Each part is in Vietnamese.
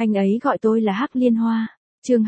Anh ấy gọi tôi là Hắc Liên Hoa. Chương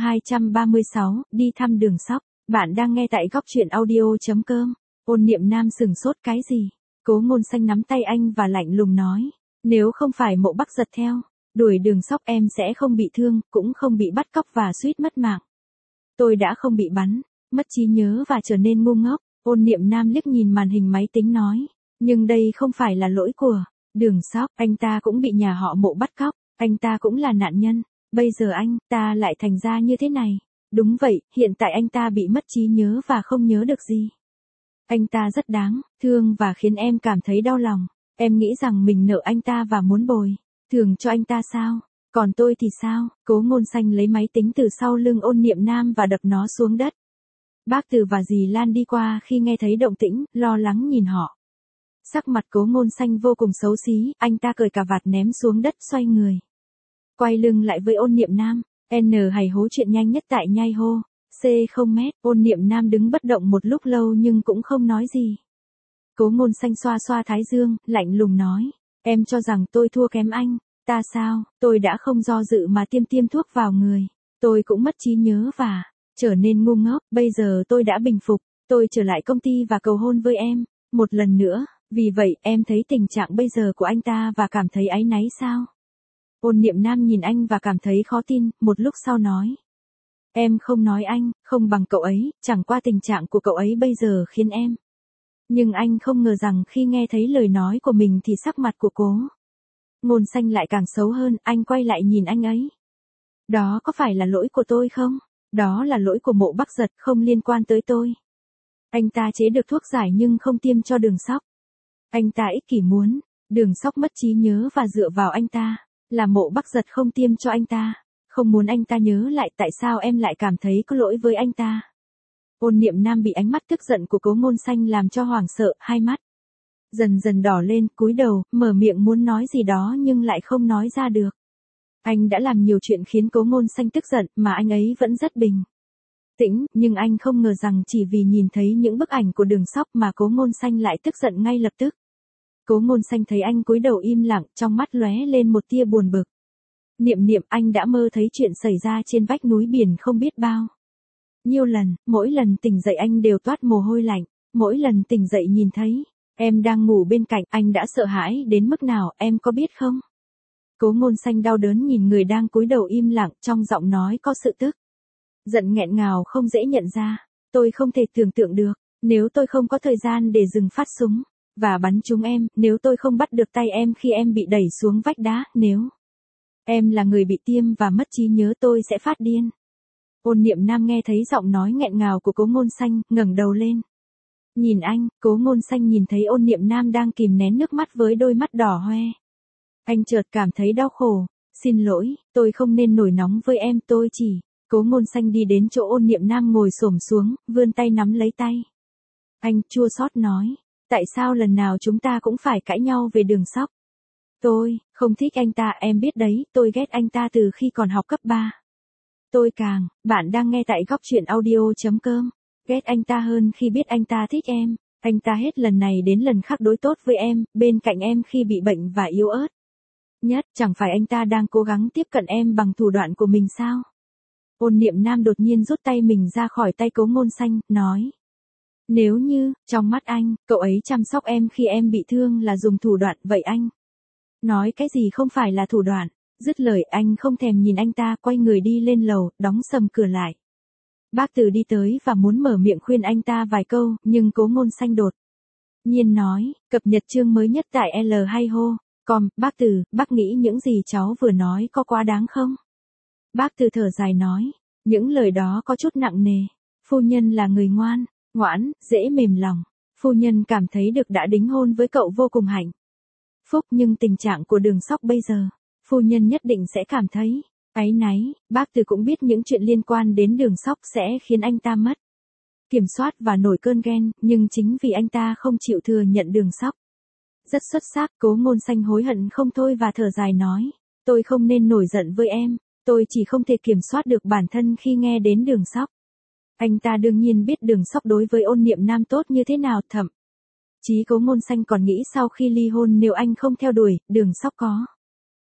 236, đi thăm Đường Sóc. Bạn đang nghe tại góc truyện audio.com. Ôn Niệm Nam sừng sốt cái gì? Cố Ngôn Xanh nắm tay anh và lạnh lùng nói, nếu không phải Mộ Bắc Giật theo đuổi Đường Sóc em sẽ không bị thương, cũng không bị bắt cóc và suýt mất mạng. Tôi đã không bị bắn, mất trí nhớ và trở nên ngu ngốc. Ôn Niệm Nam liếc nhìn màn hình máy tính nói, nhưng đây không phải là lỗi của Đường Sóc, anh ta cũng bị nhà họ Mộ bắt cóc, anh ta cũng là nạn nhân. Bây giờ anh ta lại thành ra như thế này. Đúng vậy, hiện tại anh ta bị mất trí nhớ và không nhớ được gì. Anh ta rất đáng thương và khiến em cảm thấy đau lòng. Em nghĩ rằng mình nợ anh ta và muốn bồi thường cho anh ta sao? Còn tôi thì sao? Cố Ngôn Xanh lấy máy tính từ sau lưng Ôn Niệm Nam và đập nó xuống đất. Bác Từ và dì Lan đi qua khi nghe thấy động tĩnh, lo lắng nhìn họ. Sắc mặt Cố Ngôn Xanh vô cùng xấu xí, anh ta cởi cà vạt ném xuống đất xoay người. Quay lưng lại với Ôn Niệm Nam, N hày hố chuyện nhanh nhất tại nhai hô. C0m, Ôn Niệm Nam đứng bất động một lúc lâu nhưng cũng không nói gì. Cố Ngôn Xanh xoa xoa thái dương, lạnh lùng nói, em cho rằng tôi thua kém anh, ta sao, tôi đã không do dự mà tiêm thuốc vào người. Tôi cũng mất trí nhớ và trở nên ngu ngốc, bây giờ tôi đã bình phục, tôi trở lại công ty và cầu hôn với em, một lần nữa, vì vậy em thấy tình trạng bây giờ của anh ta và cảm thấy áy náy sao? Ôn Niệm Nam nhìn anh và cảm thấy khó tin, một lúc sau nói. Em không nói anh, không bằng cậu ấy, chẳng qua tình trạng của cậu ấy bây giờ khiến em. Nhưng anh không ngờ rằng khi nghe thấy lời nói của mình thì sắc mặt của Cố Ngôn Xanh lại càng xấu hơn, anh quay lại nhìn anh ấy. Đó có phải là lỗi của tôi không? Đó là lỗi của Mộ Bắc Giật, không liên quan tới tôi. Anh ta chế được thuốc giải nhưng không tiêm cho Đường Sóc. Anh ta ích kỷ muốn Đường Sóc mất trí nhớ và dựa vào anh ta. Là Mộ Bắc Giật không tiêm cho anh ta. Không muốn anh ta nhớ lại tại sao em lại cảm thấy có lỗi với anh ta. Ôn Niệm Nam bị ánh mắt tức giận của Cố Ngôn Xanh làm cho hoảng sợ, hai mắt dần dần đỏ lên, cúi đầu, mở miệng muốn nói gì đó nhưng lại không nói ra được. Anh đã làm nhiều chuyện khiến Cố Ngôn Xanh tức giận mà anh ấy vẫn rất bình tĩnh, nhưng anh không ngờ rằng chỉ vì nhìn thấy những bức ảnh của Đường Sóc mà Cố Ngôn Xanh lại tức giận ngay lập tức. Cố Ngôn Xanh thấy anh cúi đầu im lặng, trong mắt lóe lên một tia buồn bực. Niệm Niệm, anh đã mơ thấy chuyện xảy ra trên vách núi biển không biết bao nhiêu lần, mỗi lần tỉnh dậy anh đều toát mồ hôi lạnh, mỗi lần tỉnh dậy nhìn thấy em đang ngủ bên cạnh, anh đã sợ hãi đến mức nào, em có biết không? Cố Ngôn Xanh đau đớn nhìn người đang cúi đầu im lặng, trong giọng nói có sự tức giận nghẹn ngào không dễ nhận ra. Tôi không thể tưởng tượng được, nếu tôi không có thời gian để dừng phát súng và bắn trúng em, nếu tôi không bắt được tay em khi em bị đẩy xuống vách đá, nếu em là người bị tiêm và mất trí nhớ, tôi sẽ phát điên. Ôn Niệm Nam nghe thấy giọng nói nghẹn ngào của Cố Ngôn Xanh, ngẩng đầu lên. Nhìn anh, Cố Ngôn Xanh nhìn thấy Ôn Niệm Nam đang kìm nén nước mắt với đôi mắt đỏ hoe. Anh chợt cảm thấy đau khổ. Xin lỗi, tôi không nên nổi nóng với em, tôi chỉ. Cố Ngôn Xanh đi đến chỗ Ôn Niệm Nam ngồi xổm xuống, vươn tay nắm lấy tay. Anh chua xót nói, tại sao lần nào chúng ta cũng phải cãi nhau về Đường Sóc? Tôi không thích anh ta, em biết đấy, tôi ghét anh ta từ khi còn học cấp 3. Bạn đang nghe tại góc truyện audio.com. Ghét anh ta hơn khi biết anh ta thích em. Anh ta hết lần này đến lần khác đối tốt với em, bên cạnh em khi bị bệnh và yếu ớt nhất, chẳng phải anh ta đang cố gắng tiếp cận em bằng thủ đoạn của mình sao? Ôn Niệm Nam đột nhiên rút tay mình ra khỏi tay Cố Ngôn Xanh, nói. Nếu như, trong mắt anh, cậu ấy chăm sóc em khi em bị thương là dùng thủ đoạn, vậy anh nói cái gì không phải là thủ đoạn? Dứt lời anh không thèm nhìn anh ta, quay người đi lên lầu, đóng sầm cửa lại. Bác Từ đi tới và muốn mở miệng khuyên anh ta vài câu, nhưng Cố Ngôn Xanh đột nhiên nói, cập nhật chương mới nhất tại L hay hô. Bác Từ, bác nghĩ những gì cháu vừa nói có quá đáng không? Bác Từ thở dài nói, những lời đó có chút nặng nề. Phu nhân là người ngoãn, dễ mềm lòng. Phu nhân cảm thấy được đã đính hôn với cậu vô cùng hạnh phúc, nhưng tình trạng của Đường Sóc bây giờ, phu nhân nhất định sẽ cảm thấy áy náy. Bác Từ cũng biết những chuyện liên quan đến Đường Sóc sẽ khiến anh ta mất kiểm soát và nổi cơn ghen, nhưng chính vì anh ta không chịu thừa nhận Đường Sóc rất xuất sắc. Cố Ngôn Xanh hối hận không thôi và thở dài nói, tôi không nên nổi giận với em, tôi chỉ không thể kiểm soát được bản thân khi nghe đến Đường Sóc. Anh ta đương nhiên biết Đường Sóc đối với Ôn Niệm Nam tốt như thế nào, thậm chí Cố Ngôn Xanh còn nghĩ sau khi ly hôn nếu anh không theo đuổi, Đường Sóc có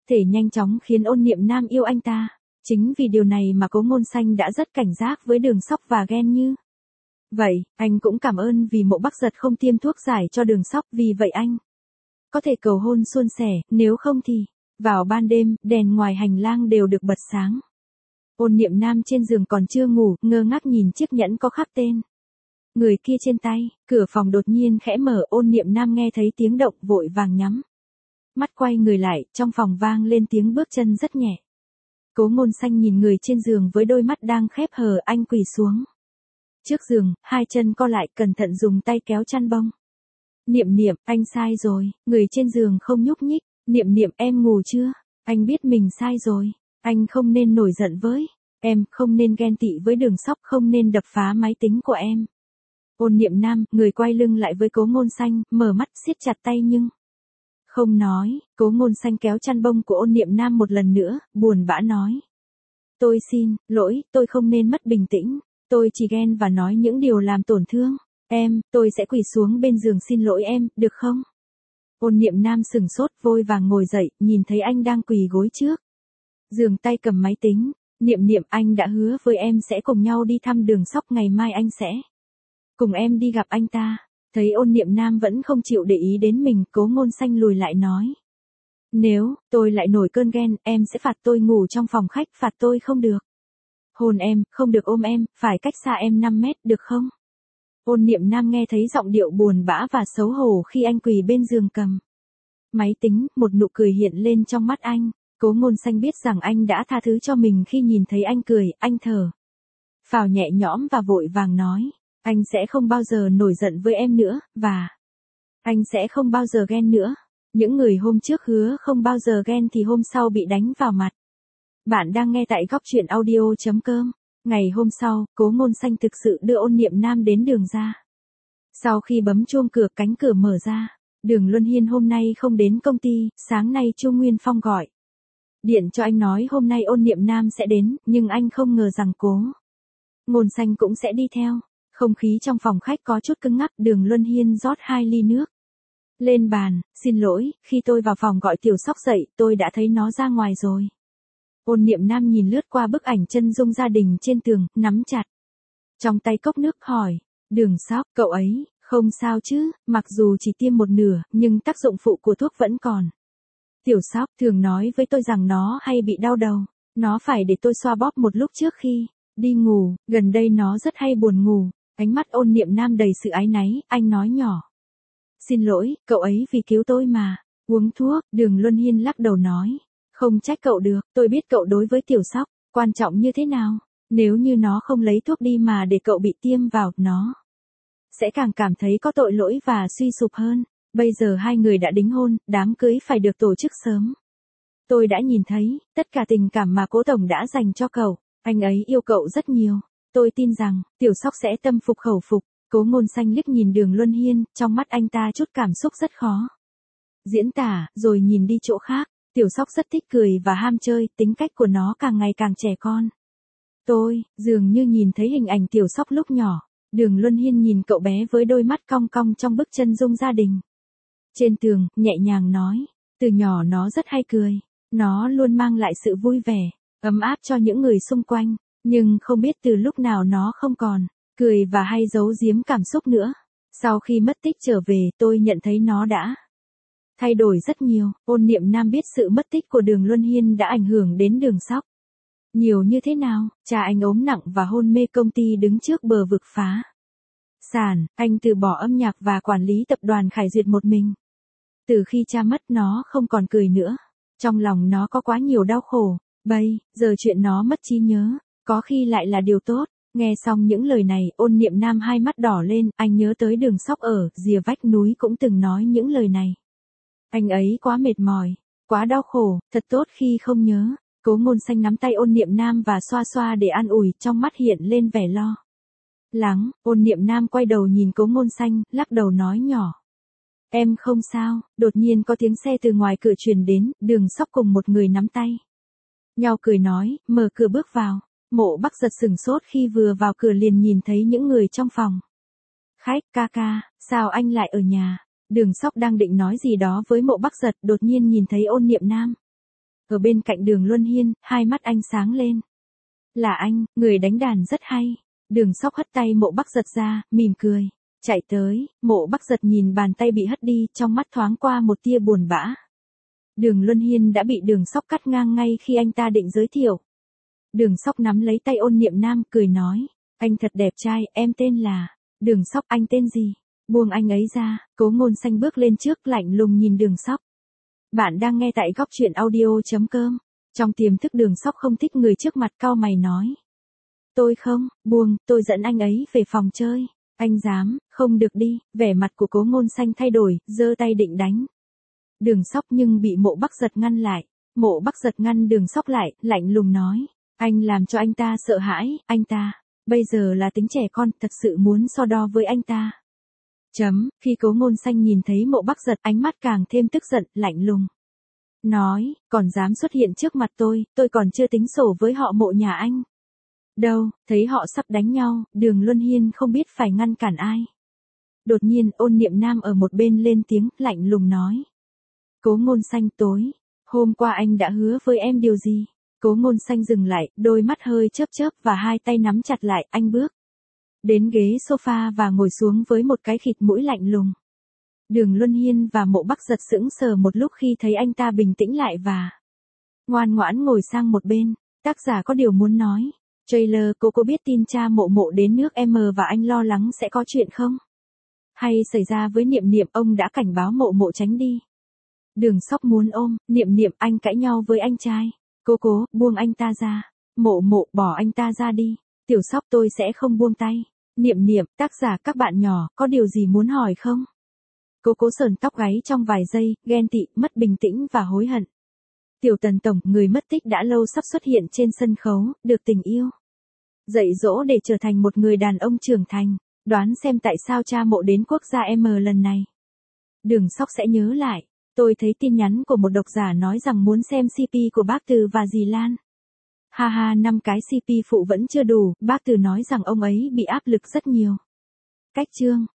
thể nhanh chóng khiến Ôn Niệm Nam yêu anh ta. Chính vì điều này mà Cố Ngôn Xanh đã rất cảnh giác với Đường Sóc và ghen như. Vậy, anh cũng cảm ơn vì Mộ Bắc Giật không tiêm thuốc giải cho Đường Sóc, vì vậy anh có thể cầu hôn suôn sẻ, nếu không thì, vào ban đêm, đèn ngoài hành lang đều được bật sáng. Ôn Niệm Nam trên giường còn chưa ngủ, ngơ ngác nhìn chiếc nhẫn có khắc tên người kia trên tay, cửa phòng đột nhiên khẽ mở, Ôn Niệm Nam nghe thấy tiếng động vội vàng nhắm mắt quay người lại, trong phòng vang lên tiếng bước chân rất nhẹ. Cố Ngôn Xanh nhìn người trên giường với đôi mắt đang khép hờ, anh quỳ xuống trước giường, hai chân co lại, cẩn thận dùng tay kéo chăn bông. Niệm Niệm, anh sai rồi. Người trên giường không nhúc nhích. Niệm Niệm, em ngủ chưa? Anh biết mình sai rồi. Anh không nên nổi giận với em, không nên ghen tị với Đường Sóc, không nên đập phá máy tính của em. Ôn Niệm Nam, người quay lưng lại với Cố Ngôn Xanh, mở mắt siết chặt tay nhưng không nói. Cố Ngôn Xanh kéo chăn bông của Ôn Niệm Nam một lần nữa, buồn bã nói. Tôi xin lỗi, tôi không nên mất bình tĩnh. Tôi chỉ ghen và nói những điều làm tổn thương em, tôi sẽ quỳ xuống bên giường xin lỗi em, được không? Ôn Niệm Nam sừng sốt, vội vàng ngồi dậy, nhìn thấy anh đang quỳ gối trước giường, tay cầm máy tính. Niệm Niệm, anh đã hứa với em sẽ cùng nhau đi thăm Đường Sóc, ngày mai anh sẽ cùng em đi gặp anh ta. Thấy Ôn Niệm Nam vẫn không chịu để ý đến mình, Cố Ngôn Xanh lùi lại nói. Nếu tôi lại nổi cơn ghen, em sẽ phạt tôi ngủ trong phòng khách, phạt tôi không được hôn em, không được ôm em, phải cách xa em 5 mét, được không? Ôn Niệm Nam nghe thấy giọng điệu buồn bã và xấu hổ khi anh quỳ bên giường cầm máy tính, một nụ cười hiện lên trong mắt anh. Cố Ngôn Xanh biết rằng anh đã tha thứ cho mình khi nhìn thấy anh cười, anh thở phào nhẹ nhõm và vội vàng nói. Anh sẽ không bao giờ nổi giận với em nữa, và anh sẽ không bao giờ ghen nữa. Những người hôm trước hứa không bao giờ ghen thì hôm sau bị đánh vào mặt. Bạn đang nghe tại góc truyện audio.com. Ngày hôm sau, Cố Ngôn Xanh thực sự đưa Ôn Niệm Nam đến đường ra. Sau khi bấm chuông cửa, cánh cửa mở ra. Đường Luân Hiên hôm nay không đến công ty, sáng nay Chu Nguyên Phong gọi điện cho anh nói hôm nay Ôn Niệm Nam sẽ đến, nhưng anh không ngờ rằng Cố Ngôn Xanh cũng sẽ đi theo. Không khí trong phòng khách có chút cứng ngắc, Đường Luân Hiên rót 2 ly nước lên bàn. Xin lỗi, khi tôi vào phòng gọi Tiểu Sóc dậy, tôi đã thấy nó ra ngoài rồi. Ôn Niệm Nam nhìn lướt qua bức ảnh chân dung gia đình trên tường, nắm chặt trong tay cốc nước, hỏi. Đường Sóc, cậu ấy không sao chứ? Mặc dù chỉ tiêm một nửa, nhưng tác dụng phụ của thuốc vẫn còn. Tiểu Sóc thường nói với tôi rằng nó hay bị đau đầu. Nó phải để tôi xoa bóp một lúc trước khi đi ngủ. Gần đây nó rất hay buồn ngủ. Ánh mắt Ôn Niệm Nam đầy sự áy náy, anh nói nhỏ. Xin lỗi, cậu ấy vì cứu tôi mà. Uống thuốc. Đường Luân Hiên lắc đầu nói. Không trách cậu được, tôi biết cậu đối với Tiểu Sóc quan trọng như thế nào. Nếu như nó không lấy thuốc đi mà để cậu bị tiêm vào, nó sẽ càng cảm thấy có tội lỗi và suy sụp hơn. Bây giờ hai người đã đính hôn, đám cưới phải được tổ chức sớm. Tôi đã nhìn thấy tất cả tình cảm mà Cố tổng đã dành cho cậu. Anh ấy yêu cậu rất nhiều. Tôi tin rằng Tiểu Sóc sẽ tâm phục khẩu phục. Cố Ngôn Xanh liếc nhìn Đường Luân Hiên, trong mắt anh ta chút cảm xúc rất khó diễn tả, rồi nhìn đi chỗ khác. Tiểu Sóc rất thích cười và ham chơi, tính cách của nó càng ngày càng trẻ con. Tôi dường như nhìn thấy hình ảnh Tiểu Sóc lúc nhỏ. Đường Luân Hiên nhìn cậu bé với đôi mắt cong cong trong bức chân dung gia đình trên tường, nhẹ nhàng nói. Từ nhỏ nó rất hay cười. Nó luôn mang lại sự vui vẻ, ấm áp cho những người xung quanh. Nhưng không biết từ lúc nào nó không còn cười và hay giấu giếm cảm xúc nữa. Sau khi mất tích trở về, tôi nhận thấy nó đã thay đổi rất nhiều. Ôn Niệm Nam biết sự mất tích của Đường Luân Hiên đã ảnh hưởng đến Đường Sóc nhiều như thế nào. Cha anh ốm nặng và hôn mê, công ty đứng trước bờ vực phá sản, anh từ bỏ âm nhạc và quản lý tập đoàn Khải Duyệt một mình. Từ khi cha mất, nó không còn cười nữa. Trong lòng nó có quá nhiều đau khổ. Bây giờ chuyện nó mất trí nhớ, có khi lại là điều tốt. Nghe xong những lời này, Ôn Niệm Nam hai mắt đỏ lên, anh nhớ tới Đường Sóc ở rìa vách núi cũng từng nói những lời này. Anh ấy quá mệt mỏi, quá đau khổ, thật tốt khi không nhớ. Cố Ngôn Xanh nắm tay Ôn Niệm Nam và xoa xoa để an ủi, trong mắt hiện lên vẻ lo lắng. Ôn Niệm Nam quay đầu nhìn Cố Ngôn Xanh, lắc đầu nói nhỏ. Em không sao. Đột nhiên có tiếng xe từ ngoài cửa truyền đến, Đường Sóc cùng một người nắm tay nhau cười nói, mở cửa bước vào. Mộ Bắc Giật sửng sốt khi vừa vào cửa liền nhìn thấy những người trong phòng khách. Ca ca, sao anh lại ở nhà? Đường Sóc đang định nói gì đó với Mộ Bắc Giật, đột nhiên nhìn thấy Ôn Niệm Nam Ở bên cạnh Đường Luân Hiên, hai mắt anh sáng lên. Là anh, người đánh đàn rất hay. Đường Sóc hất tay Mộ Bắc Giật ra, mỉm cười. Chạy tới, Mộ Bắc Giật nhìn bàn tay bị hất đi, trong mắt thoáng qua một tia buồn bã. Đường Luân Hiên đã bị Đường Sóc cắt ngang ngay khi anh ta định giới thiệu. Đường Sóc nắm lấy tay Ôn Niệm Nam, cười nói. Anh thật đẹp trai, em tên là... Đường Sóc, anh tên gì? Buông anh ấy ra, Cố Ngôn Xanh bước lên trước lạnh lùng nhìn Đường Sóc. Bạn đang nghe tại góc truyện audio.com. Trong tiềm thức Đường Sóc không thích người trước mặt, cau mày nói. Tôi không, buông, tôi dẫn anh ấy về phòng chơi. Anh dám, không được đi. Vẻ mặt của Cố Ngôn Xanh thay đổi, giơ tay định đánh Đường Sóc nhưng bị Mộ Bắc Giật ngăn lại. Mộ Bắc Giật ngăn Đường Sóc lại, lạnh lùng nói. Anh làm cho anh ta sợ hãi, anh ta bây giờ là tính trẻ con, thật sự muốn so đo với anh ta. Khi Cố Ngôn Xanh nhìn thấy Mộ Bắc Giật, ánh mắt càng thêm tức giận, lạnh lùng. Nói, còn dám xuất hiện trước mặt tôi còn chưa tính sổ với họ Mộ nhà anh. Đâu, thấy họ sắp đánh nhau, Đường Luân Hiên không biết phải ngăn cản ai. Đột nhiên Ôn Niệm Nam ở một bên lên tiếng, lạnh lùng nói. Cố Ngôn Xanh, hôm qua anh đã hứa với em điều gì? Cố Ngôn Xanh dừng lại, đôi mắt hơi chớp chớp và hai tay nắm chặt lại, anh bước đến ghế sofa và ngồi xuống với một cái khịt mũi lạnh lùng. Đường Luân Hiên và Mộ Bắc Giật sững sờ một lúc khi thấy anh ta bình tĩnh lại và ngoan ngoãn ngồi sang một bên. Tác giả có điều muốn nói. Trailer, cô biết tin cha Mộ đến nước M và anh lo lắng sẽ có chuyện không? Hay xảy ra với Niệm Niệm, ông đã cảnh báo Mộ tránh đi. Đường Sóc muốn ôm Niệm Niệm, anh cãi nhau với anh trai. Cố, buông anh ta ra. Mộ, bỏ anh ta ra đi. Tiểu Sóc, tôi sẽ không buông tay. Niệm, tác giả các bạn nhỏ, có điều gì muốn hỏi không? Cố sờn tóc gáy trong vài giây, ghen tị, mất bình tĩnh và hối hận. Tiểu Tần tổng, người mất tích đã lâu sắp xuất hiện trên sân khấu, được tình yêu dạy dỗ để trở thành một người đàn ông trưởng thành. Đoán xem tại sao cha Mộ đến quốc gia M lần này. Đường Sóc sẽ nhớ lại. Tôi thấy tin nhắn của một độc giả nói rằng muốn xem CP của bác Từ và dì Lan. Ha, 5 cái CP phụ vẫn chưa đủ, bác Từ nói rằng ông ấy bị áp lực rất nhiều. Cách chương